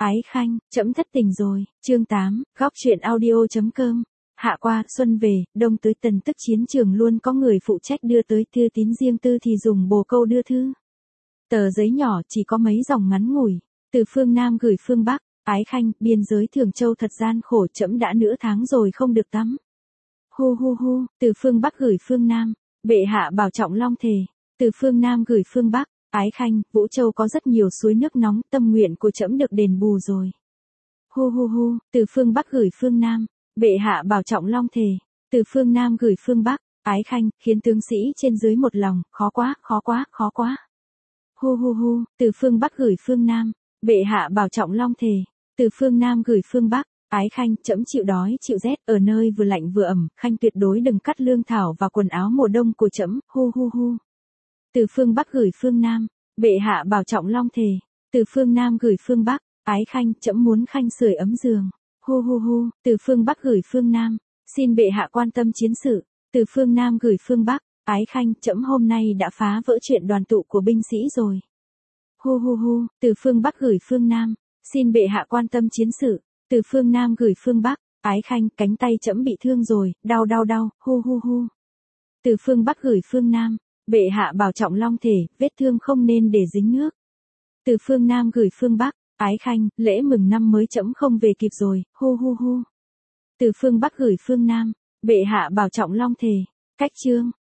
Ái Khanh, trẫm thất tình rồi. Chương 8, góc truyện audio.com. Hạ qua, xuân về, đông tới tần tức chiến trường luôn có người phụ trách đưa tới thư tín riêng tư thì dùng bồ câu đưa thư. Tờ giấy nhỏ chỉ có mấy dòng ngắn ngủi, từ phương Nam gửi phương Bắc. Ái Khanh, biên giới Thường Châu thật gian khổ, trẫm đã nửa tháng rồi không được tắm. Hu hu hu, từ phương Bắc gửi phương Nam, bệ hạ bảo trọng long thể. Từ phương Nam gửi phương Bắc. Ái Khanh, Vũ Châu có rất nhiều suối nước nóng, tâm nguyện của trẫm được đền bù rồi. Hu hu hu, từ phương Bắc gửi phương Nam, bệ hạ bảo trọng long thể. Từ phương Nam gửi phương Bắc. Ái Khanh, khiến tướng sĩ trên dưới một lòng, khó quá, khó quá, khó quá. Hu hu hu, từ phương Bắc gửi phương Nam, bệ hạ bảo trọng long thể. Từ phương Nam gửi phương Bắc. Ái Khanh, trẫm chịu đói chịu rét, ở nơi vừa lạnh vừa ẩm, Khanh tuyệt đối đừng cắt lương thảo và quần áo mùa đông của trẫm. Hu hu hu. Từ phương Bắc gửi phương Nam, bệ hạ bảo trọng long thể. Từ phương Nam gửi phương Bắc. Ái Khanh, trẫm muốn Khanh sưởi ấm giường. Hu hu hu, từ phương Bắc gửi phương Nam, xin bệ hạ quan tâm chiến sự. Từ phương Nam gửi phương Bắc. Ái Khanh, trẫm hôm nay đã phá vỡ chuyện đoàn tụ của binh sĩ rồi. Hu hu hu, từ phương Bắc gửi phương Nam, xin bệ hạ quan tâm chiến sự. Từ phương Nam gửi phương Bắc. Ái Khanh, cánh tay trẫm bị thương rồi, đau đau đau. Hu hu hu. Từ phương Bắc gửi phương Nam, bệ hạ bảo trọng long thể, vết thương không nên để dính nước. Từ phương Nam gửi phương Bắc. Ái Khanh, lễ mừng năm mới trẫm không về kịp rồi. Hu hu hu. Từ phương Bắc gửi phương Nam, bệ hạ bảo trọng long thể. Cách chương.